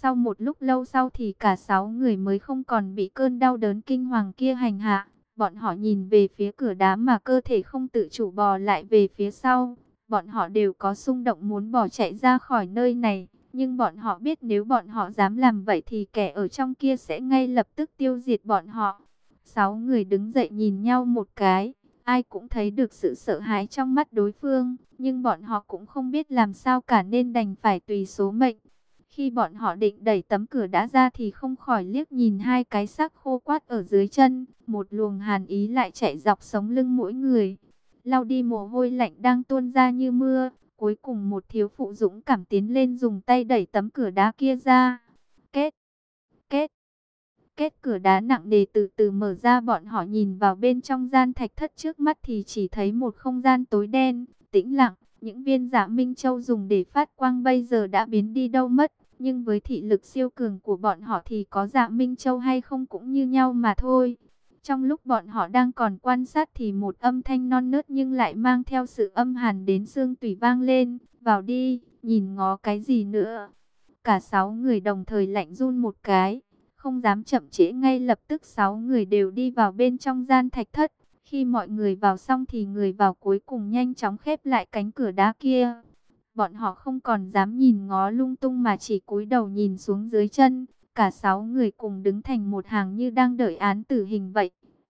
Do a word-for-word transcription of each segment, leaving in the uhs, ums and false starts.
Sau một lúc lâu sau thì cả sáu người mới không còn bị cơn đau đớn kinh hoàng kia hành hạ. Bọn họ nhìn về phía cửa đá mà cơ thể không tự chủ bò lại về phía sau. Bọn họ đều có xung động muốn bỏ chạy ra khỏi nơi này. Nhưng bọn họ biết nếu bọn họ dám làm vậy thì kẻ ở trong kia sẽ ngay lập tức tiêu diệt bọn họ. Sáu người đứng dậy nhìn nhau một cái. Ai cũng thấy được sự sợ hãi trong mắt đối phương. Nhưng bọn họ cũng không biết làm sao cả nên đành phải tùy số mệnh. Khi bọn họ định đẩy tấm cửa đá ra thì không khỏi liếc nhìn hai cái xác khô quắt ở dưới chân. Một luồng hàn ý lại chạy dọc sống lưng mỗi người. Lau đi mồ hôi lạnh đang tuôn ra như mưa. Cuối cùng một thiếu phụ dũng cảm tiến lên dùng tay đẩy tấm cửa đá kia ra. Kết, kết, kết cửa đá nặng nề từ từ mở ra. Bọn họ nhìn vào bên trong gian thạch thất trước mắt thì chỉ thấy một không gian tối đen, tĩnh lặng. Những viên Dạ Minh Châu dùng để phát quang bây giờ đã biến đi đâu mất. Nhưng với thị lực siêu cường của bọn họ thì có Dạ Minh Châu hay không cũng như nhau mà thôi. Trong lúc bọn họ đang còn quan sát thì một âm thanh non nớt nhưng lại mang theo sự âm hàn đến xương tủy vang lên. Vào đi, nhìn ngó cái gì nữa. Cả sáu người đồng thời lạnh run một cái. Không dám chậm trễ, ngay lập tức sáu người đều đi vào bên trong gian thạch thất. Khi mọi người vào xong thì người vào cuối cùng nhanh chóng khép lại cánh cửa đá kia. Bọn họ không còn dám nhìn ngó lung tung mà chỉ cúi đầu nhìn xuống dưới chân. Cả sáu người cùng đứng thành một hàng như đang đợi án tử hình vậy.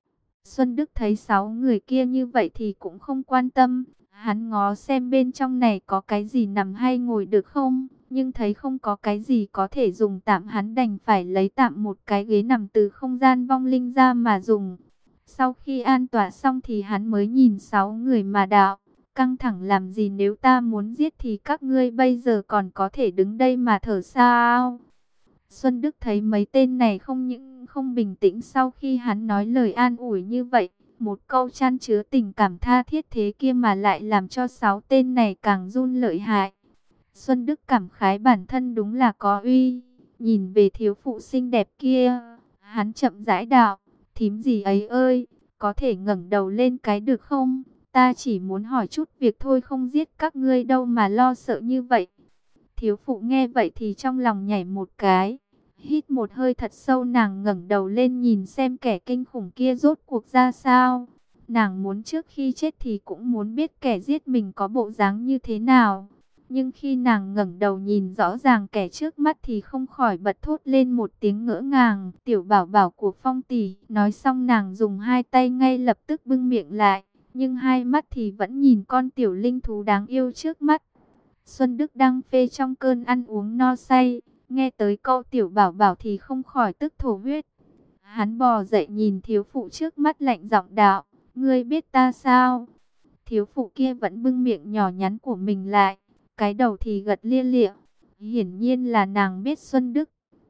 Xuân Đức thấy sáu người kia như vậy thì cũng không quan tâm. Hắn ngó xem bên trong này có cái gì nằm hay ngồi được không. Nhưng thấy không có cái gì có thể dùng tạm, hắn đành phải lấy tạm một cái ghế nằm từ không gian vong linh ra mà dùng. Sau khi an tọa xong thì hắn mới nhìn sáu người mà đạo. Căng thẳng làm gì, nếu ta muốn giết thì các ngươi bây giờ còn có thể đứng đây mà thở sao? Xuân Đức thấy mấy tên này không những không bình tĩnh sau khi hắn nói lời an ủi như vậy. Một câu chan chứa tình cảm tha thiết thế kia mà lại làm cho sáu tên này càng run lợi hại. Xuân Đức cảm khái bản thân đúng là có uy. Nhìn về thiếu phụ xinh đẹp kia, hắn chậm rãi đạo, thím gì ấy ơi, có thể ngẩng đầu lên cái được không? Ta chỉ muốn hỏi chút việc thôi, không giết các ngươi đâu mà lo sợ như vậy. Thiếu phụ nghe vậy thì trong lòng nhảy một cái. Hít một hơi thật sâu, nàng ngẩng đầu lên nhìn xem kẻ kinh khủng kia rốt cuộc ra sao. Nàng muốn trước khi chết thì cũng muốn biết kẻ giết mình có bộ dáng như thế nào. Nhưng khi nàng ngẩng đầu nhìn rõ ràng kẻ trước mắt thì không khỏi bật thốt lên một tiếng ngỡ ngàng. Tiểu bảo bảo của Phong tỷ. Nói xong nàng dùng hai tay ngay lập tức bưng miệng lại. Nhưng hai mắt thì vẫn nhìn con tiểu linh thú đáng yêu trước mắt. Xuân Đức đang phê trong cơn ăn uống no say. Nghe tới câu tiểu bảo bảo thì không khỏi tức thổ huyết. Hắn bò dậy nhìn thiếu phụ trước mắt lạnh giọng đạo. Ngươi biết ta sao? Thiếu phụ kia vẫn bưng miệng nhỏ nhắn của mình lại. Cái đầu thì gật lia lịa. Hiển nhiên là nàng biết Xuân Đức.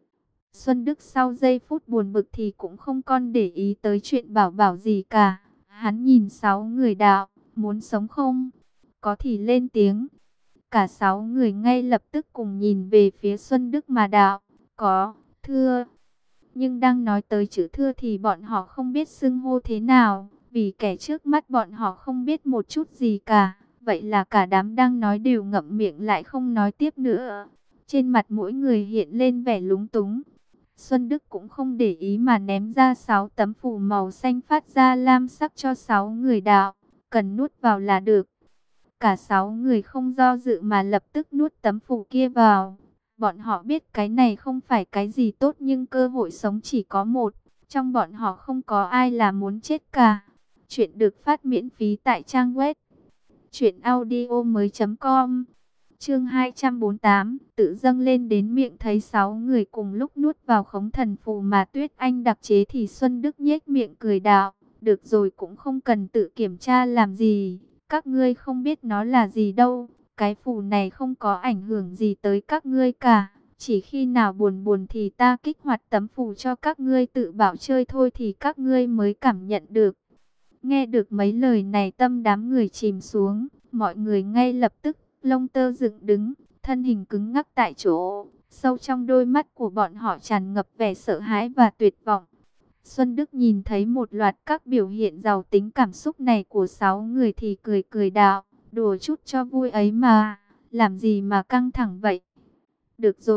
Xuân Đức sau giây phút buồn bực thì cũng không còn để ý tới chuyện bảo bảo gì cả. Hắn nhìn sáu người đạo. Muốn sống không? Có thì lên tiếng. Cả sáu người ngay lập tức cùng nhìn về phía Xuân Đức mà đạo. Có, thưa. Nhưng đang nói tới chữ thưa thì bọn họ không biết xưng hô thế nào. Vì kẻ trước mắt bọn họ không biết một chút gì cả. Vậy là cả đám đang nói đều ngậm miệng lại không nói tiếp nữa. Trên mặt mỗi người hiện lên vẻ lúng túng. Xuân Đức cũng không để ý mà ném ra sáu tấm phù màu xanh phát ra lam sắc cho sáu người đạo. Cần nuốt vào là được. Cả sáu người không do dự mà lập tức nuốt tấm phù kia vào. Bọn họ biết cái này không phải cái gì tốt nhưng cơ hội sống chỉ có một. Trong bọn họ không có ai là muốn chết cả. Chuyện được phát miễn phí tại trang web truyện audio mới chấm com. Chương hai trăm bốn mươi tám, tự dâng lên đến miệng. Thấy sáu người cùng lúc nuốt vào khống thần phù mà Tuyết Anh đặc chế thì Xuân Đức nhếch miệng cười đạo. Được rồi, cũng không cần tự kiểm tra làm gì. Các ngươi không biết nó là gì đâu. Cái phù này không có ảnh hưởng gì tới các ngươi cả. Chỉ khi nào buồn buồn thì ta kích hoạt tấm phù cho các ngươi tự bảo chơi thôi thì các ngươi mới cảm nhận được. Nghe được mấy lời này tâm đám người chìm xuống. Mọi người ngay lập tức lông tơ dựng đứng, thân hình cứng ngắc tại chỗ. Sâu trong đôi mắt của bọn họ tràn ngập vẻ sợ hãi và tuyệt vọng. Xuân Đức nhìn thấy một loạt các biểu hiện giàu tính cảm xúc này của sáu người thì cười cười đạo. Đùa chút cho vui ấy mà, làm gì mà căng thẳng vậy? Được rồi,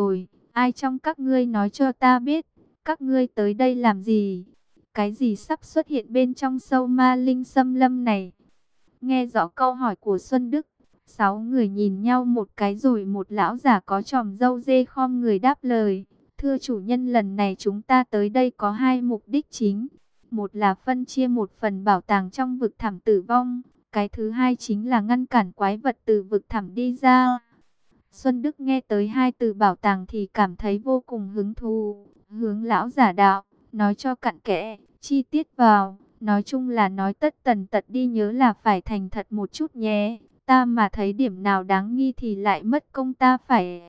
Ai trong các ngươi nói cho ta biết, các ngươi tới đây làm gì? Cái gì sắp xuất hiện bên trong sâu ma linh xâm lâm này? Nghe rõ câu hỏi của Xuân Đức, sáu người nhìn nhau một cái rồi một lão già có chòm râu dê khom người đáp lời. Thưa chủ nhân, lần này chúng ta tới đây có hai mục đích chính. Một là phân chia một phần bảo tàng trong vực thẳm tử vong. Cái thứ hai chính là ngăn cản quái vật từ vực thẳm đi ra. Xuân Đức nghe tới hai từ bảo tàng thì cảm thấy vô cùng hứng thú. Hướng lão giả đạo, nói cho cặn kẽ, chi tiết vào. Nói chung là nói tất tần tật đi, nhớ là phải thành thật một chút nhé. Ta mà thấy điểm nào đáng nghi thì lại mất công, ta phải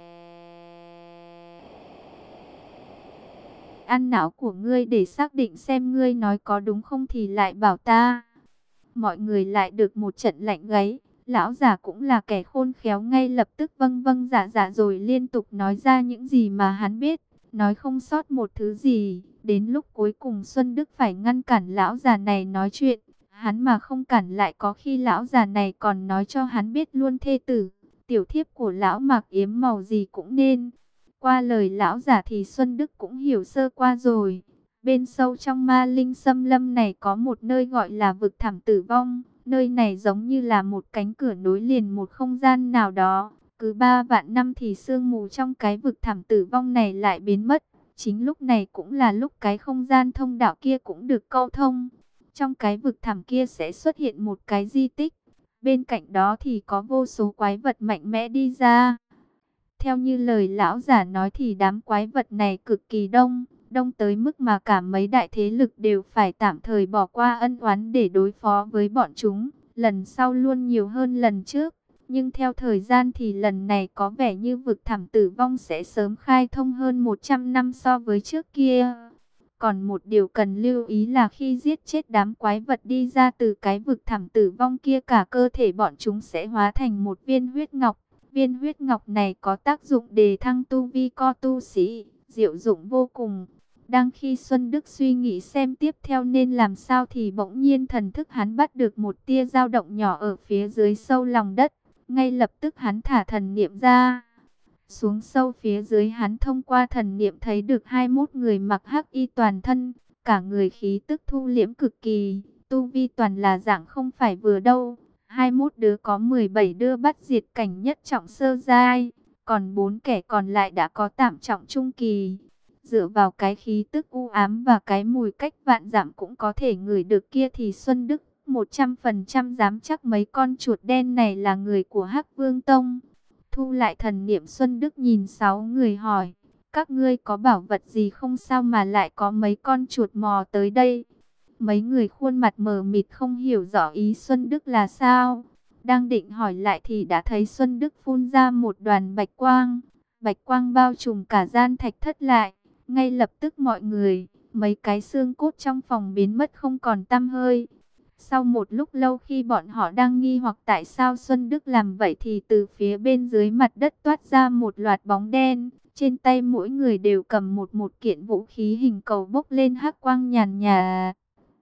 ăn não của ngươi để xác định xem ngươi nói có đúng không thì lại bảo ta. Mọi người lại được một trận lạnh gáy. Lão già cũng là kẻ khôn khéo, ngay lập tức vâng vâng dạ dạ rồi liên tục nói ra những gì mà hắn biết, nói không sót một thứ gì. Đến lúc cuối cùng Xuân Đức phải ngăn cản lão già này nói chuyện. Hắn mà không cản lại có khi lão già này còn nói cho hắn biết luôn thê tử, tiểu thiếp của lão Mạc Yếm màu gì cũng nên. Qua lời lão già thì Xuân Đức cũng hiểu sơ qua rồi. Bên sâu trong ma linh xâm lâm này có một nơi gọi là vực thẳm tử vong. Nơi này giống như là một cánh cửa nối liền một không gian nào đó. Cứ ba vạn năm thì sương mù trong cái vực thẳm tử vong này lại biến mất. Chính lúc này cũng là lúc cái không gian thông đạo kia cũng được câu thông. Trong cái vực thẳm kia sẽ xuất hiện một cái di tích. Bên cạnh đó thì có vô số quái vật mạnh mẽ đi ra. Theo như lời lão giả nói thì đám quái vật này cực kỳ đông. Đông tới mức mà cả mấy đại thế lực đều phải tạm thời bỏ qua ân oán để đối phó với bọn chúng. Lần sau luôn nhiều hơn lần trước. Nhưng theo thời gian thì lần này có vẻ như vực thẳm tử vong sẽ sớm khai thông hơn một trăm năm so với trước kia. Còn một điều cần lưu ý là khi giết chết đám quái vật đi ra từ cái vực thẳm tử vong kia, cả cơ thể bọn chúng sẽ hóa thành một viên huyết ngọc. Viên huyết ngọc này có tác dụng đề thăng tu vi co tu sĩ, diệu dụng vô cùng. Đang khi Xuân Đức suy nghĩ xem tiếp theo nên làm sao thì bỗng nhiên thần thức hắn bắt được một tia dao động nhỏ ở phía dưới sâu lòng đất. Ngay lập tức hắn thả thần niệm ra. Xuống sâu phía dưới, hắn thông qua thần niệm thấy được hai mươi mốt người mặc hắc y toàn thân. Cả người khí tức thu liễm cực kỳ. Tu vi toàn là dạng không phải vừa đâu. hai mươi mốt đứa có mười bảy đứa bắt diệt cảnh nhất trọng sơ giai. Còn bốn kẻ còn lại đã có tạm trọng trung kỳ. Dựa vào cái khí tức u ám và cái mùi cách vạn dặm cũng có thể ngửi được kia thì Xuân Đức một trăm phần trăm dám chắc mấy con chuột đen này là người của Hắc Vương Tông. Thu lại thần niệm, Xuân Đức nhìn sáu người hỏi, các ngươi có bảo vật gì không, sao mà lại có mấy con chuột mò tới đây? Mấy người khuôn mặt mờ mịt không hiểu rõ ý Xuân Đức là sao. Đang định hỏi lại thì đã thấy Xuân Đức phun ra một đoàn bạch quang. Bạch quang bao trùm cả gian thạch thất lại. Ngay lập tức mọi người, mấy cái xương cốt trong phòng biến mất không còn tăm hơi. Sau một lúc lâu khi bọn họ đang nghi hoặc tại sao Xuân Đức làm vậy thì từ phía bên dưới mặt đất toát ra một loạt bóng đen. Trên tay mỗi người đều cầm một một kiện vũ khí hình cầu bốc lên hắc quang nhàn nhạt.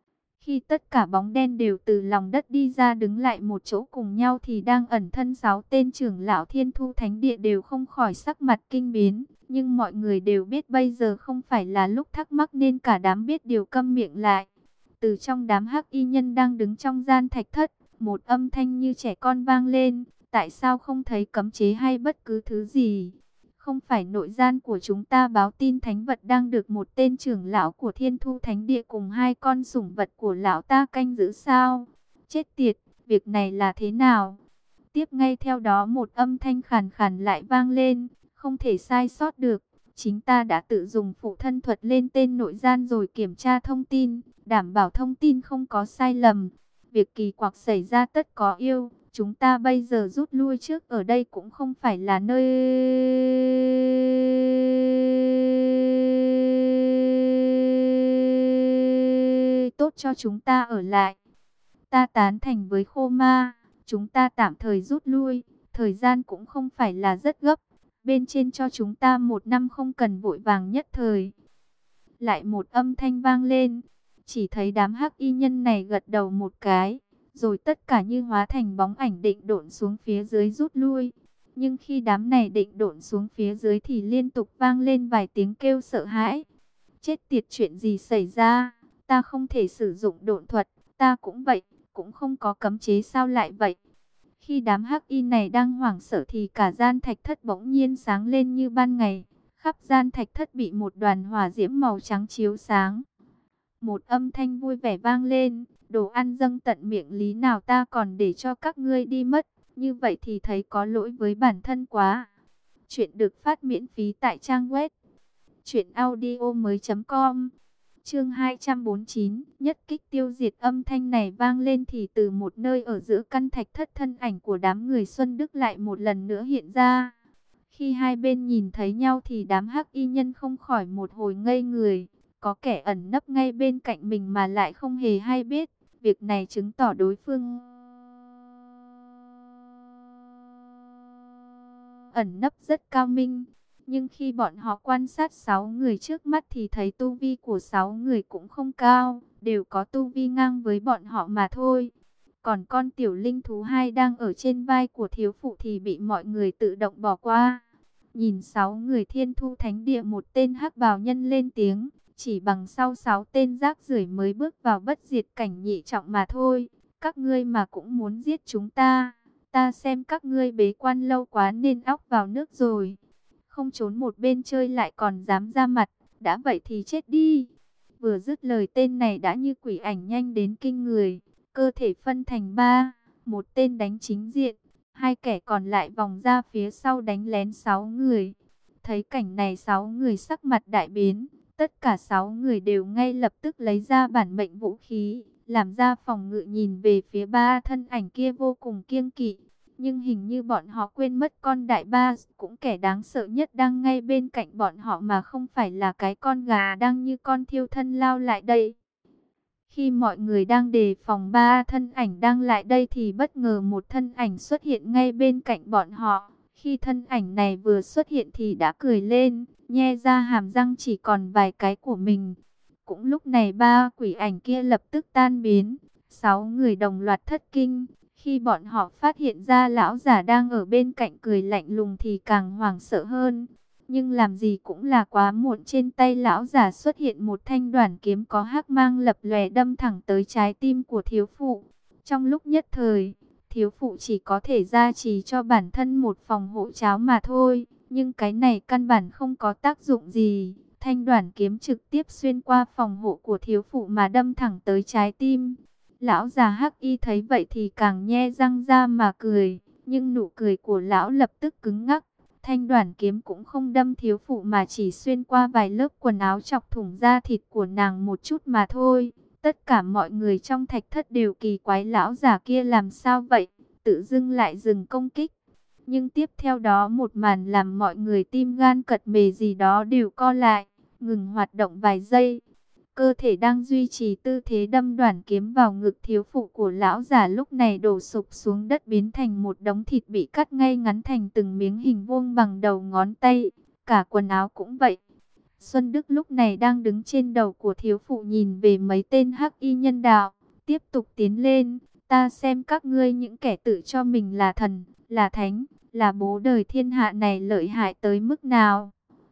Khi tất cả bóng đen đều từ lòng đất đi ra đứng lại một chỗ cùng nhau thì đang ẩn thân sáu tên trưởng lão Thiên Thu Thánh Địa đều không khỏi sắc mặt kinh biến. Nhưng mọi người đều biết bây giờ không phải là lúc thắc mắc nên cả đám biết điều câm miệng lại. Từ trong đám hắc y nhân đang đứng trong gian thạch thất, một âm thanh như trẻ con vang lên. Tại sao không thấy cấm chế hay bất cứ thứ gì? Không phải nội gian của chúng ta báo tin thánh vật đang được một tên trưởng lão của Thiên Thu Thánh Địa cùng hai con sủng vật của lão ta canh giữ sao? Chết tiệt, việc này là thế nào? Tiếp ngay theo đó một âm thanh khàn khàn lại vang lên, không thể sai sót được. Chính ta đã tự dùng phụ thân thuật lên tên nội gian rồi kiểm tra thông tin, đảm bảo thông tin không có sai lầm. Việc kỳ quặc xảy ra tất có yêu. Chúng ta bây giờ rút lui trước, ở đây cũng không phải là nơi tốt cho chúng ta ở lại. Ta tán thành với Khô Ma, chúng ta tạm thời rút lui, thời gian cũng không phải là rất gấp. Bên trên cho chúng ta một năm, không cần vội vàng nhất thời. Lại một âm thanh vang lên, chỉ thấy đám hắc y nhân này gật đầu một cái. Rồi tất cả như hóa thành bóng ảnh định độn xuống phía dưới rút lui. Nhưng khi đám này định độn xuống phía dưới thì liên tục vang lên vài tiếng kêu sợ hãi. Chết tiệt, chuyện gì xảy ra? Ta không thể sử dụng độn thuật, ta cũng vậy, cũng không có cấm chế sao lại vậy? Khi đám hắc y này đang hoảng sợ thì cả gian thạch thất bỗng nhiên sáng lên như ban ngày. Khắp gian thạch thất bị một đoàn hỏa diễm màu trắng chiếu sáng. Một âm thanh vui vẻ vang lên, đồ ăn dâng tận miệng lý nào ta còn để cho các ngươi đi mất, như vậy thì thấy có lỗi với bản thân quá. Chuyện được phát miễn phí tại trang web truyện audio mới chấm com. Chương hai trăm bốn mươi chín, nhất kích tiêu diệt. Âm thanh này vang lên thì từ một nơi ở giữa căn thạch thất, thân ảnh của đám người Xuân Đức lại một lần nữa hiện ra. Khi hai bên nhìn thấy nhau thì đám hắc y nhân không khỏi một hồi ngây người. Có kẻ ẩn nấp ngay bên cạnh mình mà lại không hề hay biết. Việc này chứng tỏ đối phương ẩn nấp rất cao minh. Nhưng khi bọn họ quan sát sáu người trước mắt thì thấy tu vi của sáu người cũng không cao, đều có tu vi ngang với bọn họ mà thôi. Còn con tiểu linh thú hai đang ở trên vai của thiếu phụ thì bị mọi người tự động bỏ qua. Nhìn sáu người Thiên Thu Thánh Địa, một tên hắc bào nhân lên tiếng, chỉ bằng sau sáu tên rác rưởi mới bước vào bất diệt cảnh nhị trọng mà thôi. Các ngươi mà cũng muốn giết chúng ta, ta xem các ngươi bế quan lâu quá nên óc vào nước rồi. Không trốn một bên chơi lại còn dám ra mặt, đã vậy thì chết đi. Vừa dứt lời, tên này đã như quỷ ảnh nhanh đến kinh người, cơ thể phân thành ba, một tên đánh chính diện, hai kẻ còn lại vòng ra phía sau đánh lén sáu người. Thấy cảnh này, sáu người sắc mặt đại biến, tất cả sáu người đều ngay lập tức lấy ra bản mệnh vũ khí, làm ra phòng ngự nhìn về phía ba thân ảnh kia vô cùng kiêng kỵ. Nhưng hình như bọn họ quên mất con đại ba cũng kẻ đáng sợ nhất đang ngay bên cạnh bọn họ mà không phải là cái con gà đang như con thiêu thân lao lại đây. Khi mọi người đang đề phòng ba thân ảnh đang lại đây thì bất ngờ một thân ảnh xuất hiện ngay bên cạnh bọn họ. Khi thân ảnh này vừa xuất hiện thì đã cười lên, nhe ra hàm răng chỉ còn vài cái của mình. Cũng lúc này ba quỷ ảnh kia lập tức tan biến, sáu người đồng loạt thất kinh. Khi bọn họ phát hiện ra lão giả đang ở bên cạnh cười lạnh lùng thì càng hoảng sợ hơn. Nhưng làm gì cũng là quá muộn, trên tay lão giả xuất hiện một thanh đoản kiếm có hắc mang lập lòe đâm thẳng tới trái tim của thiếu phụ. Trong lúc nhất thời, thiếu phụ chỉ có thể gia trì cho bản thân một phòng hộ cháo mà thôi. Nhưng cái này căn bản không có tác dụng gì. Thanh đoản kiếm trực tiếp xuyên qua phòng hộ của thiếu phụ mà đâm thẳng tới trái tim. Lão già hắc y thấy vậy thì càng nhe răng ra mà cười, nhưng nụ cười của lão lập tức cứng ngắc. Thanh đoản kiếm cũng không đâm thiếu phụ mà chỉ xuyên qua vài lớp quần áo, chọc thủng da thịt của nàng một chút mà thôi. Tất cả mọi người trong thạch thất đều kỳ quái lão già kia làm sao vậy, tự dưng lại dừng công kích. Nhưng tiếp theo đó một màn làm mọi người tim gan cật mề gì đó đều co lại, ngừng hoạt động vài giây. Cơ thể đang duy trì tư thế đâm đoản kiếm vào ngực thiếu phụ của lão già lúc này đổ sụp xuống đất, biến thành một đống thịt bị cắt ngay ngắn thành từng miếng hình vuông bằng đầu ngón tay. Cả quần áo cũng vậy. Xuân Đức lúc này đang đứng trên đầu của thiếu phụ nhìn về mấy tên hắc y nhân đạo, tiếp tục tiến lên. Ta xem các ngươi những kẻ tự cho mình là thần, là thánh, là bố đời thiên hạ này lợi hại tới mức nào.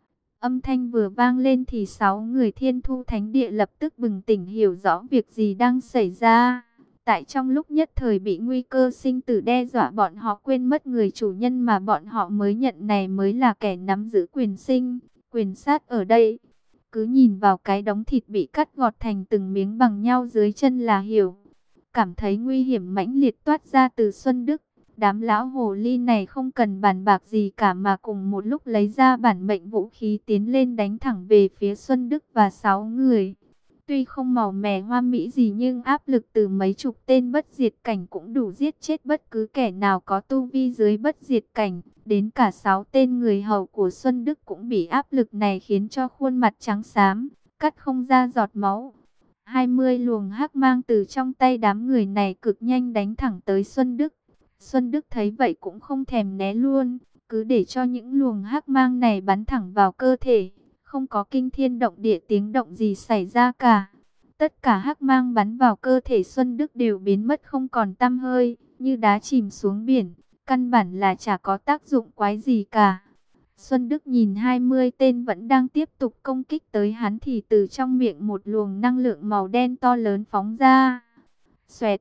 Âm thanh vừa vang lên thì sáu người Thiên Thu Thánh Địa lập tức bừng tỉnh, hiểu rõ việc gì đang xảy ra. Tại trong lúc nhất thời bị nguy cơ sinh tử đe dọa, bọn họ quên mất người chủ nhân mà bọn họ mới nhận này mới là kẻ nắm giữ quyền sinh, quyền sát ở đây. Cứ nhìn vào cái đống thịt bị cắt gọt thành từng miếng bằng nhau dưới chân là hiểu. Cảm thấy nguy hiểm mãnh liệt toát ra từ Xuân Đức. Đám lão hồ ly này không cần bàn bạc gì cả mà cùng một lúc lấy ra bản mệnh vũ khí tiến lên đánh thẳng về phía Xuân Đức và sáu người. Tuy không màu mè hoa mỹ gì nhưng áp lực từ mấy chục tên bất diệt cảnh cũng đủ giết chết bất cứ kẻ nào có tu vi dưới bất diệt cảnh. Đến cả sáu tên người hầu của Xuân Đức cũng bị áp lực này khiến cho khuôn mặt trắng xám, cắt không ra giọt máu. hai mươi luồng hắc mang từ trong tay đám người này cực nhanh đánh thẳng tới Xuân Đức. Xuân Đức thấy vậy cũng không thèm né luôn, cứ để cho những luồng hắc mang này bắn thẳng vào cơ thể, không có kinh thiên động địa tiếng động gì xảy ra cả. Tất cả hắc mang bắn vào cơ thể Xuân Đức đều biến mất không còn tăm hơi, như đá chìm xuống biển. căn bản là chả có tác dụng quái gì cả. Xuân Đức nhìn hai mươi tên vẫn đang tiếp tục công kích tới hắn thì từ trong miệng một luồng năng lượng màu đen to lớn phóng ra. Xoẹt,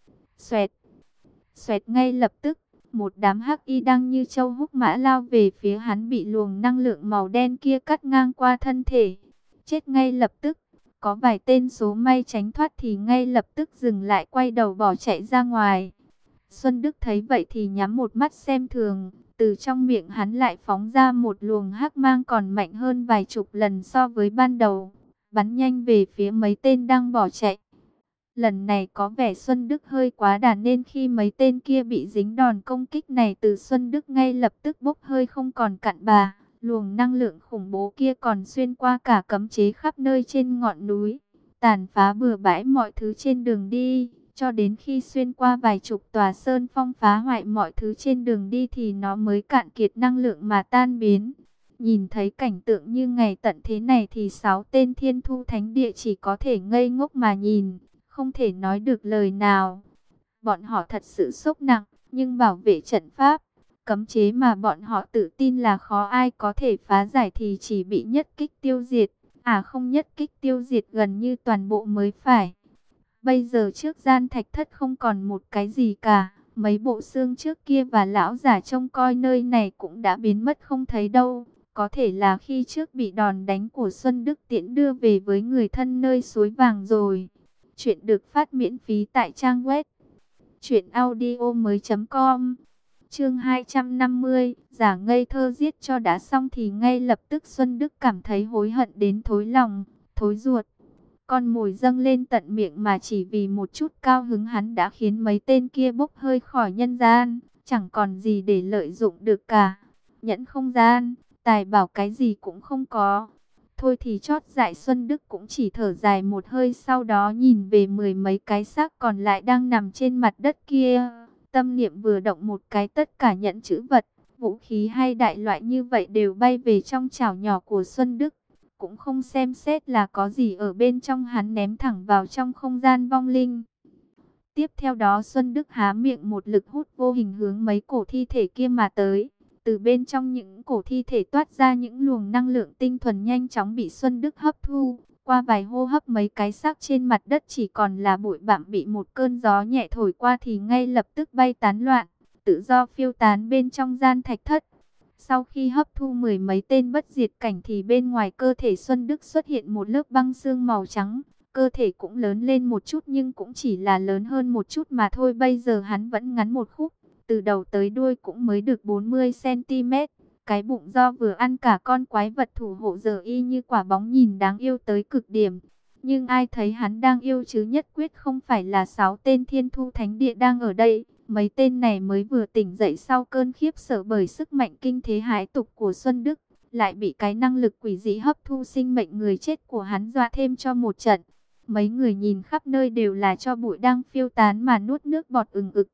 xoẹt, xoẹt, ngay lập tức, một đám hắc y đang như trâu húc mã lao về phía hắn bị luồng năng lượng màu đen kia cắt ngang qua thân thể. Chết ngay lập tức, có vài tên số may tránh thoát thì ngay lập tức dừng lại quay đầu bỏ chạy ra ngoài. Xuân Đức thấy vậy thì nhắm một mắt xem thường, từ trong miệng hắn lại phóng ra một luồng hắc mang còn mạnh hơn vài chục lần so với ban đầu, bắn nhanh về phía mấy tên đang bỏ chạy. Lần này có vẻ Xuân Đức hơi quá đà nên khi mấy tên kia bị dính đòn công kích này từ Xuân Đức ngay lập tức bốc hơi không còn cặn bà. Luồng năng lượng khủng bố kia còn xuyên qua cả cấm chế khắp nơi trên ngọn núi, tàn phá bừa bãi mọi thứ trên đường đi, cho đến khi xuyên qua vài chục tòa sơn phong phá hoại mọi thứ trên đường đi thì nó mới cạn kiệt năng lượng mà tan biến. Nhìn thấy cảnh tượng như ngày tận thế này thì sáu tên Thiên Thu Thánh Địa chỉ có thể ngây ngốc mà nhìn, không thể nói được lời nào. Bọn họ thật sự sốc nặng, nhưng bảo vệ trận pháp, cấm chế mà bọn họ tự tin là khó ai có thể phá giải thì chỉ bị nhất kích tiêu diệt, à không, nhất kích tiêu diệt gần như toàn bộ mới phải. Bây giờ trước gian thạch thất không còn một cái gì cả, mấy bộ xương trước kia và lão giả trông coi nơi này cũng đã biến mất không thấy đâu. Có thể là khi trước bị đòn đánh của Xuân Đức tiễn đưa về với người thân nơi suối vàng rồi. Chuyện được phát miễn phí tại trang web truyện audio mới chấm com. Chương hai trăm năm mươi, giả ngây thơ giết cho đã xong thì ngay lập tức Xuân Đức cảm thấy hối hận đến thối lòng, thối ruột. Con mồi dâng lên tận miệng mà chỉ vì một chút cao hứng hắn đã khiến mấy tên kia bốc hơi khỏi nhân gian, chẳng còn gì để lợi dụng được cả. Nhẫn không gian, tài bảo cái gì cũng không có. Thôi thì chót dại, Xuân Đức cũng chỉ thở dài một hơi, sau đó nhìn về mười mấy cái xác còn lại đang nằm trên mặt đất kia. Tâm niệm vừa động một cái, tất cả nhẫn chữ vật, vũ khí hay đại loại như vậy đều bay về trong chảo nhỏ của Xuân Đức. Cũng không xem xét là có gì ở bên trong, hắn ném thẳng vào trong không gian vong linh. Tiếp theo đó Xuân Đức há miệng, một lực hút vô hình hướng mấy cổ thi thể kia mà tới. Từ bên trong những cổ thi thể toát ra những luồng năng lượng tinh thuần nhanh chóng bị Xuân Đức hấp thu. Qua vài hô hấp mấy cái xác trên mặt đất chỉ còn là bụi bặm bị một cơn gió nhẹ thổi qua thì ngay lập tức bay tán loạn, tự do phiêu tán bên trong gian thạch thất. Sau khi hấp thu mười mấy tên bất diệt cảnh thì bên ngoài cơ thể Xuân Đức xuất hiện một lớp băng xương màu trắng. Cơ thể cũng lớn lên một chút nhưng cũng chỉ là lớn hơn một chút mà thôi. Bây giờ hắn vẫn ngắn một khúc, từ đầu tới đuôi cũng mới được bốn mươi xăng ti mét. Cái bụng do vừa ăn cả con quái vật thủ hộ giờ y như quả bóng, nhìn đáng yêu tới cực điểm. Nhưng ai thấy hắn đang yêu chứ, nhất quyết không phải là sáu tên Thiên Thu Thánh Địa đang ở đây. Mấy tên này mới vừa tỉnh dậy sau cơn khiếp sợ bởi sức mạnh kinh thế hãi tục của Xuân Đức, lại bị cái năng lực quỷ dị hấp thu sinh mệnh người chết của hắn dọa thêm cho một trận. Mấy người nhìn khắp nơi đều là tro bụi đang phiêu tán mà nuốt nước bọt ừng ực.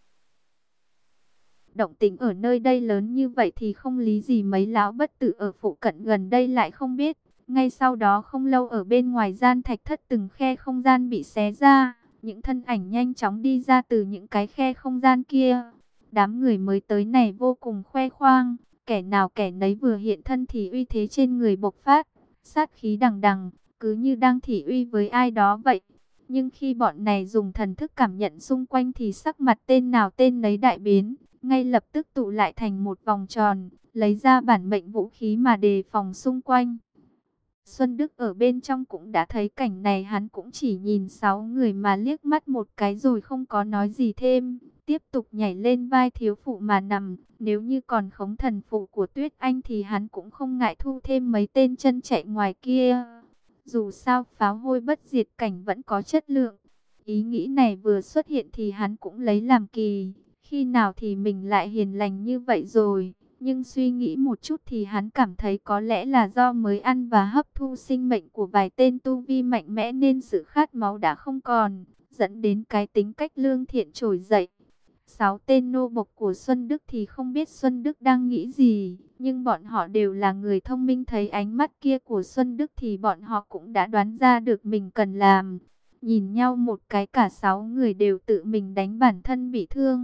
Động tĩnh ở nơi đây lớn như vậy thì không lý gì mấy lão bất tử ở phụ cận gần đây lại không biết. Ngay sau đó không lâu, ở bên ngoài gian thạch thất từng khe không gian bị xé ra. Những thân ảnh nhanh chóng đi ra từ những cái khe không gian kia. Đám người mới tới này vô cùng khoe khoang. Kẻ nào kẻ nấy vừa hiện thân thì uy thế trên người bộc phát. Sát khí đằng đằng, cứ như đang thị uy với ai đó vậy. Nhưng khi bọn này dùng thần thức cảm nhận xung quanh thì sắc mặt tên nào tên nấy đại biến. Ngay lập tức tụ lại thành một vòng tròn, lấy ra bản mệnh vũ khí mà đề phòng xung quanh. Xuân Đức ở bên trong cũng đã thấy cảnh này, hắn cũng chỉ nhìn sáu người mà liếc mắt một cái rồi không có nói gì thêm. Tiếp tục nhảy lên vai thiếu phụ mà nằm, nếu như còn khống thần phụ của Tuyết Anh thì hắn cũng không ngại thu thêm mấy tên chân chạy ngoài kia. Dù sao pháo hôi bất diệt cảnh vẫn có chất lượng. Ý nghĩ này vừa xuất hiện thì hắn cũng lấy làm kỳ. Khi nào thì mình lại hiền lành như vậy rồi? Nhưng suy nghĩ một chút thì hắn cảm thấy có lẽ là do mới ăn và hấp thu sinh mệnh của vài tên tu vi mạnh mẽ nên sự khát máu đã không còn, dẫn đến cái tính cách lương thiện trỗi dậy. Sáu tên nô bộc của Xuân Đức thì không biết Xuân Đức đang nghĩ gì, nhưng bọn họ đều là người thông minh, thấy ánh mắt kia của Xuân Đức thì bọn họ cũng đã đoán ra được mình cần làm. Nhìn nhau một cái, cả sáu người đều tự mình đánh bản thân bị thương.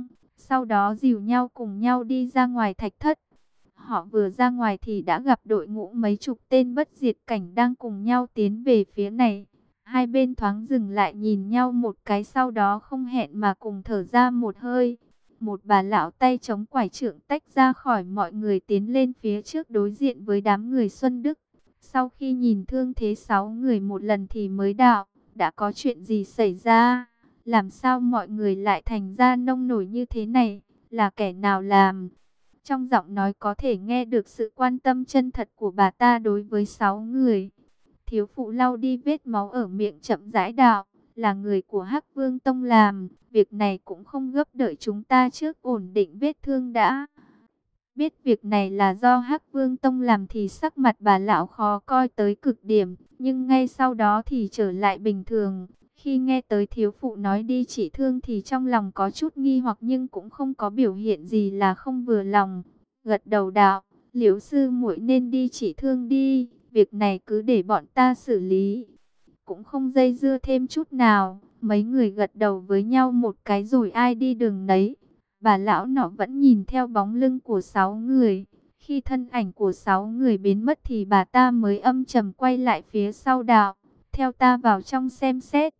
sau đó dìu nhau cùng nhau đi ra ngoài thạch thất. Họ vừa ra ngoài thì đã gặp đội ngũ mấy chục tên bất diệt cảnh đang cùng nhau tiến về phía này. Hai bên thoáng dừng lại nhìn nhau một cái, sau đó không hẹn mà cùng thở ra một hơi. Một bà lão tay chống quải trượng tách ra khỏi mọi người tiến lên phía trước đối diện với đám người Xuân Đức. Sau khi nhìn thương thế sáu người một lần thì mới đạo, đã có chuyện gì xảy ra? Làm sao mọi người lại thành ra nông nổi như thế này? Là kẻ nào làm? Trong giọng nói có thể nghe được sự quan tâm chân thật của bà ta đối với sáu người. Thiếu phụ lau đi vết máu ở miệng chậm rãi đạo, là người của Hắc Vương Tông làm. Việc này cũng không gấp, đợi chúng ta trước ổn định vết thương đã. Biết việc này là do Hắc Vương Tông làm thì sắc mặt bà lão khó coi tới cực điểm, nhưng ngay sau đó thì trở lại bình thường. Khi nghe tới thiếu phụ nói đi trị thương thì trong lòng có chút nghi hoặc nhưng cũng không có biểu hiện gì là không vừa lòng. Gật đầu đạo, Liễu sư muội nên đi trị thương đi, việc này cứ để bọn ta xử lý. Cũng không dây dưa thêm chút nào, mấy người gật đầu với nhau một cái rồi ai đi đường nấy. Bà lão nọ vẫn nhìn theo bóng lưng của sáu người. Khi thân ảnh của sáu người biến mất thì bà ta mới âm trầm quay lại phía sau đạo, theo ta vào trong xem xét.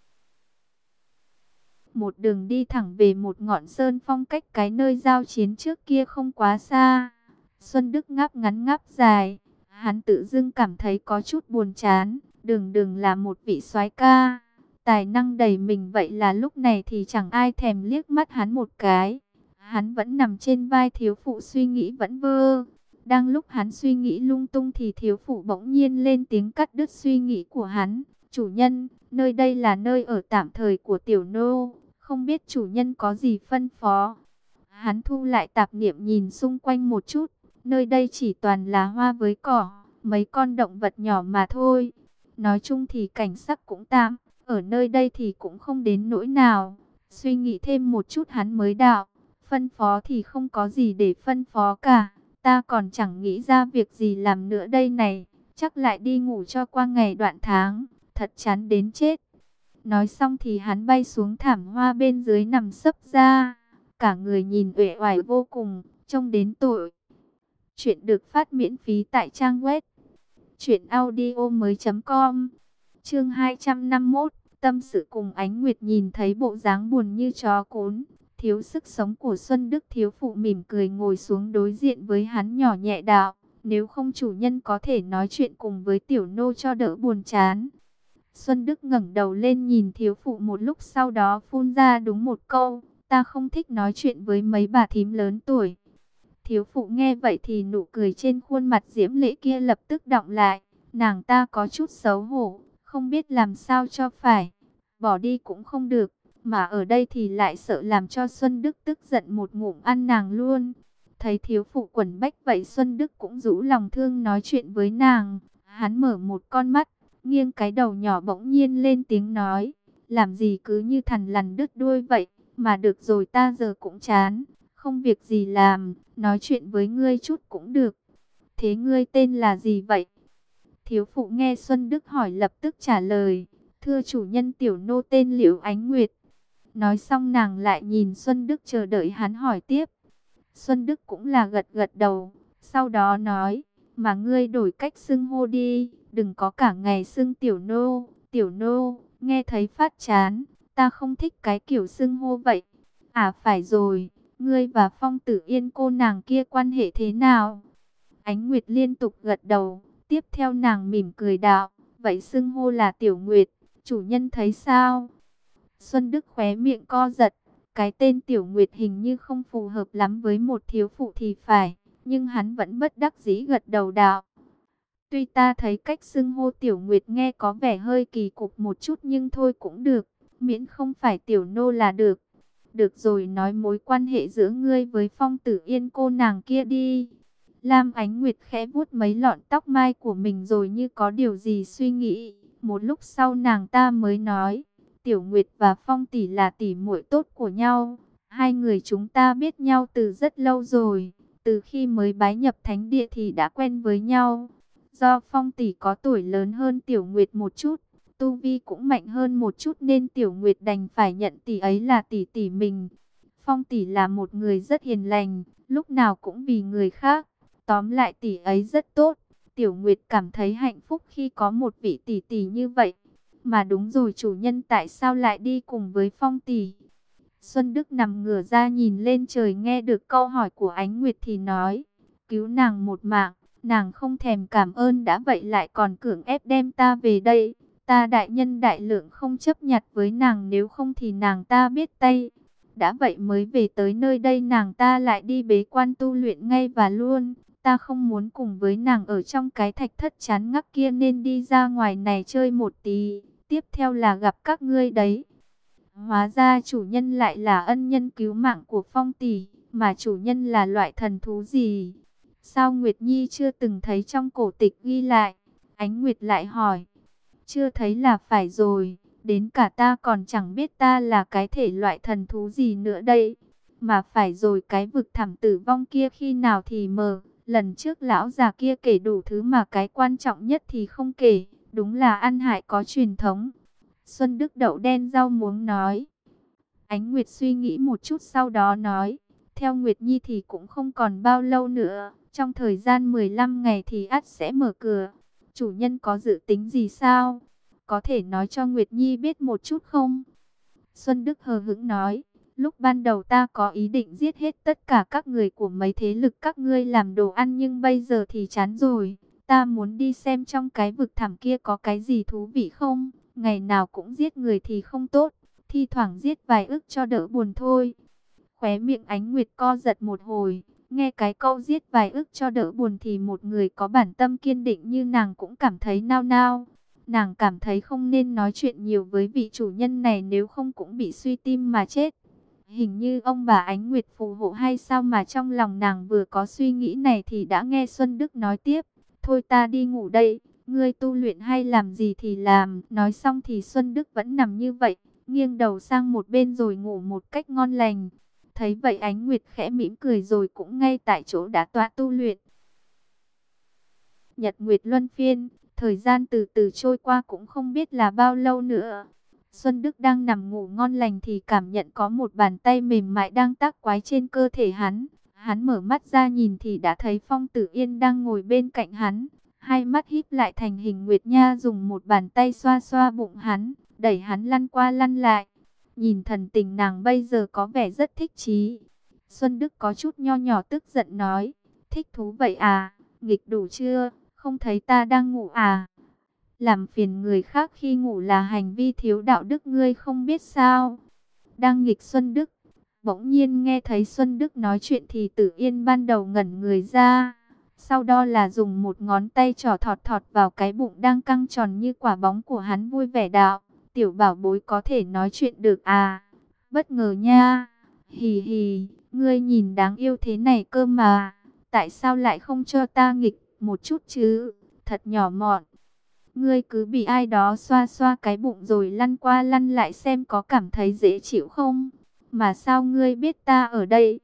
Một đường đi thẳng về một ngọn sơn phong cách cái nơi giao chiến trước kia không quá xa. Xuân Đức ngáp ngắn ngáp dài, hắn tự dưng cảm thấy có chút buồn chán. Đường đường là một vị soái ca, tài năng đầy mình, vậy là lúc này thì chẳng ai thèm liếc mắt hắn một cái. Hắn vẫn nằm trên vai thiếu phụ suy nghĩ vẩn vơ. Đang lúc hắn suy nghĩ lung tung thì thiếu phụ bỗng nhiên lên tiếng cắt đứt suy nghĩ của hắn. Chủ nhân, nơi đây là nơi ở tạm thời của tiểu nô, không biết chủ nhân có gì phân phó. Hắn thu lại tạp niệm nhìn xung quanh một chút. Nơi đây chỉ toàn là hoa với cỏ, mấy con động vật nhỏ mà thôi. Nói chung thì cảnh sắc cũng tạm, ở nơi đây thì cũng không đến nỗi nào. Suy nghĩ thêm một chút hắn mới đạo, phân phó thì không có gì để phân phó cả. Ta còn chẳng nghĩ ra việc gì làm nữa đây này, chắc lại đi ngủ cho qua ngày đoạn tháng, thật chán đến chết. Nói xong thì hắn bay xuống thảm hoa bên dưới nằm sấp ra, cả người nhìn uể oải vô cùng, trông đến tội. Chuyện được phát miễn phí tại trang web truyện audio mới chấm com. Chương hai trăm năm mươi mốt, tâm sự cùng Ánh Nguyệt. Nhìn thấy bộ dáng buồn như chó cún, thiếu sức sống của Xuân Đức, thiếu phụ mỉm cười ngồi xuống đối diện với hắn, nhỏ nhẹ đạo, nếu không chủ nhân có thể nói chuyện cùng với tiểu nô cho đỡ buồn chán. Xuân Đức ngẩng đầu lên nhìn thiếu phụ một lúc, sau đó phun ra đúng một câu, ta không thích nói chuyện với mấy bà thím lớn tuổi. Thiếu phụ nghe vậy thì nụ cười trên khuôn mặt diễm lệ kia lập tức đọng lại. Nàng ta có chút xấu hổ, không biết làm sao cho phải. Bỏ đi cũng không được, mà ở đây thì lại sợ làm cho Xuân Đức tức giận một ngụm ăn nàng luôn. Thấy thiếu phụ quẩn bách vậy, Xuân Đức cũng rũ lòng thương nói chuyện với nàng. Hắn mở một con mắt, nghiêng cái đầu nhỏ, bỗng nhiên lên tiếng nói, làm gì cứ như thằn lằn đứt đuôi vậy, mà được rồi, ta giờ cũng chán, không việc gì làm, nói chuyện với ngươi chút cũng được. Thế ngươi tên là gì vậy? Thiếu phụ nghe Xuân Đức hỏi lập tức trả lời, thưa chủ nhân, tiểu nô tên Liễu Ánh Nguyệt. Nói xong nàng lại nhìn Xuân Đức chờ đợi hắn hỏi tiếp. Xuân Đức cũng là gật gật đầu, sau đó nói, mà ngươi đổi cách xưng hô đi, đừng có cả ngày xưng tiểu nô, tiểu nô, nghe thấy phát chán, ta không thích cái kiểu xưng hô vậy. À phải rồi, ngươi và Phong Tử Yên cô nàng kia quan hệ thế nào? Ánh Nguyệt liên tục gật đầu, tiếp theo nàng mỉm cười đạo, vậy xưng hô là Tiểu Nguyệt, chủ nhân thấy sao? Xuân Đức khóe miệng co giật, cái tên Tiểu Nguyệt hình như không phù hợp lắm với một thiếu phụ thì phải, nhưng hắn vẫn bất đắc dĩ gật đầu đạo. Tuy ta thấy cách xưng hô Tiểu Nguyệt nghe có vẻ hơi kỳ cục một chút nhưng thôi cũng được, miễn không phải tiểu nô là được. Được rồi, nói mối quan hệ giữa ngươi với Phong Tử Yên cô nàng kia đi. Lam Ánh Nguyệt khẽ vuốt mấy lọn tóc mai của mình rồi như có điều gì suy nghĩ. Một lúc sau nàng ta mới nói, Tiểu Nguyệt và Phong tỷ là tỷ muội tốt của nhau. Hai người chúng ta biết nhau từ rất lâu rồi. Từ khi mới bái nhập thánh địa thì đã quen với nhau. Do Phong tỷ có tuổi lớn hơn Tiểu Nguyệt một chút, tu vi cũng mạnh hơn một chút nên Tiểu Nguyệt đành phải nhận tỷ ấy là tỷ tỷ mình. Phong tỷ là một người rất hiền lành, lúc nào cũng vì người khác. Tóm lại tỷ ấy rất tốt. Tiểu Nguyệt cảm thấy hạnh phúc khi có một vị tỷ tỷ như vậy. Mà đúng rồi, chủ nhân tại sao lại đi cùng với Phong tỷ? Xuân Đức nằm ngửa ra nhìn lên trời, nghe được câu hỏi của Ánh Nguyệt thì nói, cứu nàng một mạng, nàng không thèm cảm ơn đã vậy lại còn cưỡng ép đem ta về đây. Ta đại nhân đại lượng không chấp nhặt với nàng, nếu không thì nàng ta biết tay. Đã vậy mới về tới nơi đây nàng ta lại đi bế quan tu luyện ngay và luôn. Ta không muốn cùng với nàng ở trong cái thạch thất chán ngắc kia nên đi ra ngoài này chơi một tí. Tiếp theo là gặp các ngươi đấy. Hóa ra chủ nhân lại là ân nhân cứu mạng của Phong tỷ, mà chủ nhân là loại thần thú gì? Sao Nguyệt Nhi chưa từng thấy trong cổ tịch ghi lại? Ánh Nguyệt lại hỏi. Chưa thấy là phải rồi, đến cả ta còn chẳng biết ta là cái thể loại thần thú gì nữa đây. Mà phải rồi, cái vực thẳm tử vong kia khi nào thì mở. Lần trước lão già kia kể đủ thứ mà cái quan trọng nhất thì không kể, đúng là ăn hại có truyền thống. Xuân Đức đậu đen rau muống nói. Ánh Nguyệt suy nghĩ một chút sau đó nói, theo Nguyệt Nhi thì cũng không còn bao lâu nữa, trong thời gian mười lăm ngày thì ắt sẽ mở cửa. Chủ nhân có dự tính gì sao? Có thể nói cho Nguyệt Nhi biết một chút không? Xuân Đức hờ hững nói, lúc ban đầu ta có ý định giết hết tất cả các người của mấy thế lực các ngươi làm đồ ăn, nhưng bây giờ thì chán rồi. Ta muốn đi xem trong cái vực thẳm kia có cái gì thú vị không? Ngày nào cũng giết người thì không tốt, thi thoảng giết vài ức cho đỡ buồn thôi. Khóe miệng Ánh Nguyệt co giật một hồi, nghe cái câu giết vài ức cho đỡ buồn thì một người có bản tâm kiên định như nàng cũng cảm thấy nao nao. Nàng cảm thấy không nên nói chuyện nhiều với vị chủ nhân này, nếu không cũng bị suy tim mà chết. Hình như ông bà Ánh Nguyệt phù hộ hay sao mà trong lòng nàng vừa có suy nghĩ này thì đã nghe Xuân Đức nói tiếp. Thôi ta đi ngủ đây, ngươi tu luyện hay làm gì thì làm. Nói xong thì Xuân Đức vẫn nằm như vậy, nghiêng đầu sang một bên rồi ngủ một cách ngon lành. Thấy vậy Ánh Nguyệt khẽ mỉm cười rồi cũng ngay tại chỗ đã tọa tu luyện. Nhật Nguyệt luân phiên, thời gian từ từ trôi qua cũng không biết là bao lâu nữa. Xuân Đức đang nằm ngủ ngon lành thì cảm nhận có một bàn tay mềm mại đang tác quái trên cơ thể hắn. Hắn mở mắt ra nhìn thì đã thấy Phong Tử Yên đang ngồi bên cạnh hắn. Hai mắt híp lại thành hình Nguyệt Nha, dùng một bàn tay xoa xoa bụng hắn, đẩy hắn lăn qua lăn lại. Nhìn thần tình nàng bây giờ có vẻ rất thích chí. Xuân Đức có chút nho nhỏ tức giận nói, thích thú vậy à, nghịch đủ chưa, không thấy ta đang ngủ à? Làm phiền người khác khi ngủ là hành vi thiếu đạo đức, ngươi không biết sao? Đang nghịch Xuân Đức. Bỗng nhiên nghe thấy Xuân Đức nói chuyện thì Tử Yên ban đầu ngẩn người ra. Sau đó là dùng một ngón tay trỏ thọt thọt vào cái bụng đang căng tròn như quả bóng của hắn, vui vẻ đạo, tiểu bảo bối có thể nói chuyện được à? Bất ngờ nha. Hì hì, ngươi nhìn đáng yêu thế này cơ mà. Tại sao lại không cho ta nghịch một chút chứ? Thật nhỏ mọn. Ngươi cứ bị ai đó xoa xoa cái bụng rồi lăn qua lăn lại xem có cảm thấy dễ chịu không? Mà sao ngươi biết ta ở đây?